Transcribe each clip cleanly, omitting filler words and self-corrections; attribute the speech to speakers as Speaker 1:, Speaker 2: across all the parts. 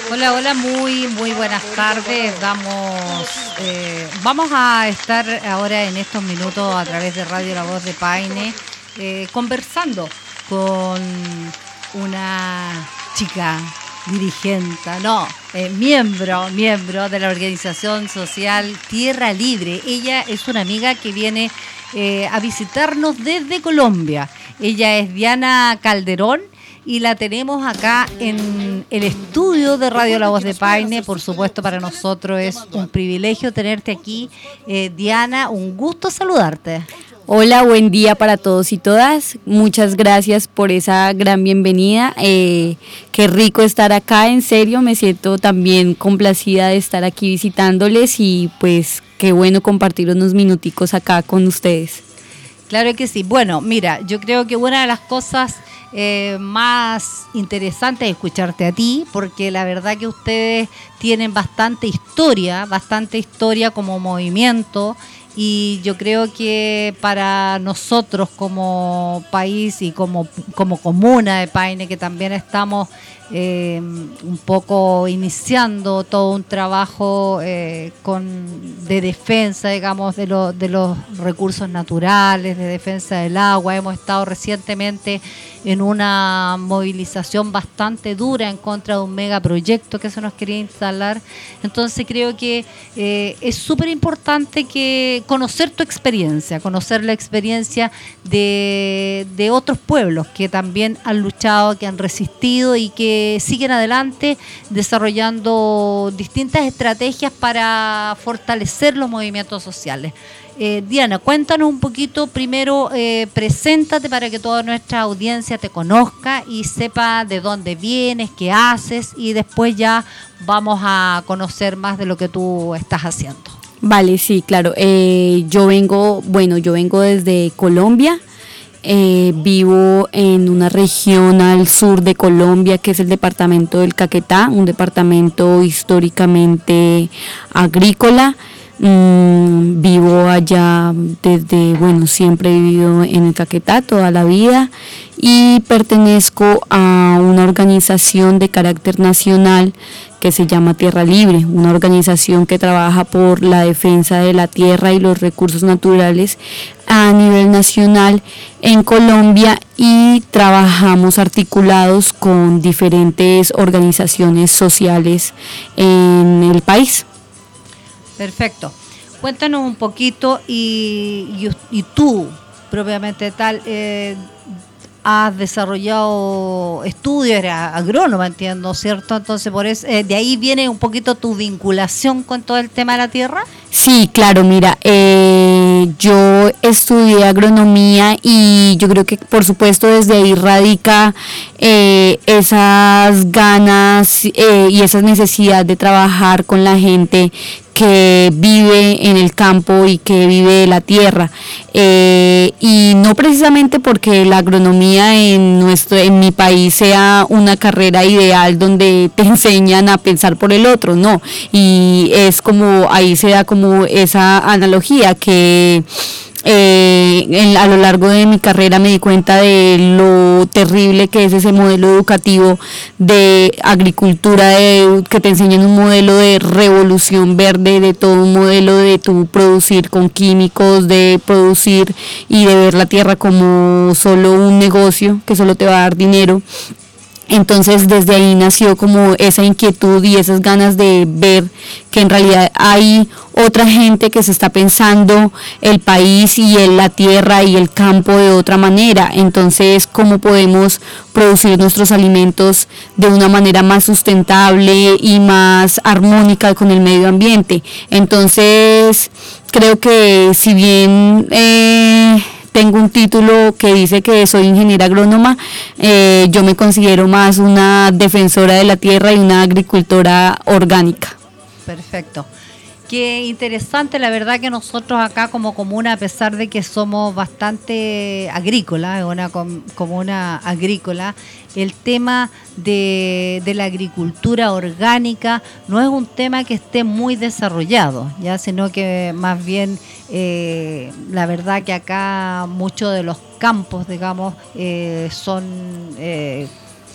Speaker 1: Hola, hola, muy buenas tardes. Vamos a estar ahora en estos minutos a través de Radio La Voz de Paine conversando con una chica dirigente, miembro de la organización social Tierra Libre. Ella es una amiga que viene a visitarnos desde Colombia. Ella es Diana Calderón. Y la tenemos acá en el estudio de Radio La Voz de Paine. Por supuesto, para nosotros es un privilegio tenerte aquí. Diana, un gusto saludarte.
Speaker 2: Hola, buen día para todos y todas. Muchas gracias por esa gran bienvenida. Qué rico estar acá, en serio, me siento también complacida de estar aquí visitándoles y pues qué bueno compartir unos minuticos acá con ustedes.
Speaker 1: Claro que sí. Bueno, mira, yo creo que una de las cosas más interesante es escucharte a ti, porque la verdad que ustedes tienen bastante historia como movimiento, y yo creo que para nosotros como país y como comuna de Paine, que también estamos un poco iniciando todo un trabajo de defensa, digamos, de los recursos naturales, de defensa del agua. Hemos estado recientemente en una movilización bastante dura en contra de un megaproyecto que se nos quería instalar. Entonces creo que es súper importante que conocer tu experiencia, conocer la experiencia de otros pueblos que también han luchado, que han resistido y que siguen adelante desarrollando distintas estrategias para fortalecer los movimientos sociales. Diana, cuéntanos un poquito, primero preséntate para que toda nuestra audiencia te conozca y sepa de dónde vienes, qué haces, y después ya vamos a conocer más de lo que tú estás haciendo.
Speaker 2: Vale, sí, claro. Yo vengo desde Colombia. Vivo en una región al sur de Colombia que es el departamento del Caquetá, un departamento históricamente agrícola. Vivo allá siempre he vivido en el Caquetá toda la vida y pertenezco a una organización de carácter nacional que se llama Tierra Libre, una organización que trabaja por la defensa de la tierra y los recursos naturales a nivel nacional en Colombia, y trabajamos articulados con diferentes organizaciones sociales en el país.
Speaker 1: Perfecto. Cuéntanos un poquito y tú, propiamente tal, has desarrollado estudios, eres agrónoma, entiendo, ¿cierto? Entonces, por eso, de ahí viene un poquito tu vinculación con todo el tema de la tierra.
Speaker 2: Sí, claro, mira, yo estudié agronomía y yo creo que por supuesto desde ahí radica esas ganas y esa necesidad de trabajar con la gente que vive en el campo y que vive de la tierra, y no precisamente porque la agronomía en mi país sea una carrera ideal donde te enseñan a pensar por el otro, no, y es como ahí se da como esa analogía que a lo largo de mi carrera me di cuenta de lo terrible que es ese modelo educativo de agricultura, que te enseñan un modelo de revolución verde, de todo un modelo de tu producir con químicos, de producir y de ver la tierra como solo un negocio que solo te va a dar dinero. Entonces desde ahí nació como esa inquietud y esas ganas de ver que en realidad hay otra gente que se está pensando el país y la tierra y el campo de otra manera. Entonces, ¿cómo podemos producir nuestros alimentos de una manera más sustentable y más armónica con el medio ambiente? Entonces, creo que si bien tengo un título que dice que soy ingeniera agrónoma, yo me considero más una defensora de la tierra y una agricultora orgánica.
Speaker 1: Perfecto. Qué interesante, la verdad que nosotros acá como comuna, a pesar de que somos bastante agrícola, una comuna agrícola, el tema de la agricultura orgánica no es un tema que esté muy desarrollado, ya, sino que más bien la verdad que acá muchos de los campos, digamos, son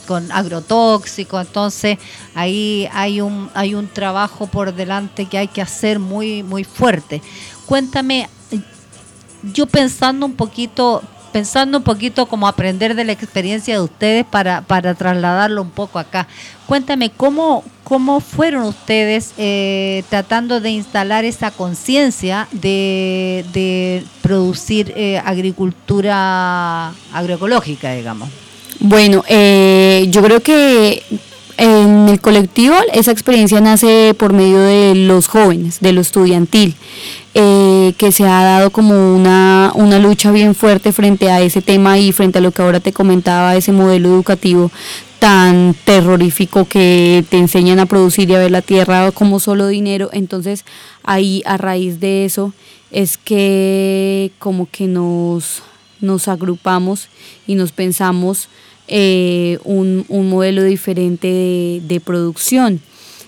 Speaker 1: con agrotóxicos. Entonces ahí hay un trabajo por delante que hay que hacer muy, muy fuerte. Cuéntame, yo pensando un poquito como aprender de la experiencia de ustedes para trasladarlo un poco acá. Cuéntame, ¿cómo fueron ustedes tratando de instalar esa conciencia de producir agricultura agroecológica, digamos?
Speaker 2: Bueno, yo creo que en el colectivo esa experiencia nace por medio de los jóvenes, de lo estudiantil, que se ha dado como una lucha bien fuerte frente a ese tema y frente a lo que ahora te comentaba, ese modelo educativo tan terrorífico que te enseñan a producir y a ver la tierra como solo dinero. Entonces ahí a raíz de eso es que como que nos agrupamos y nos pensamos un modelo diferente de producción.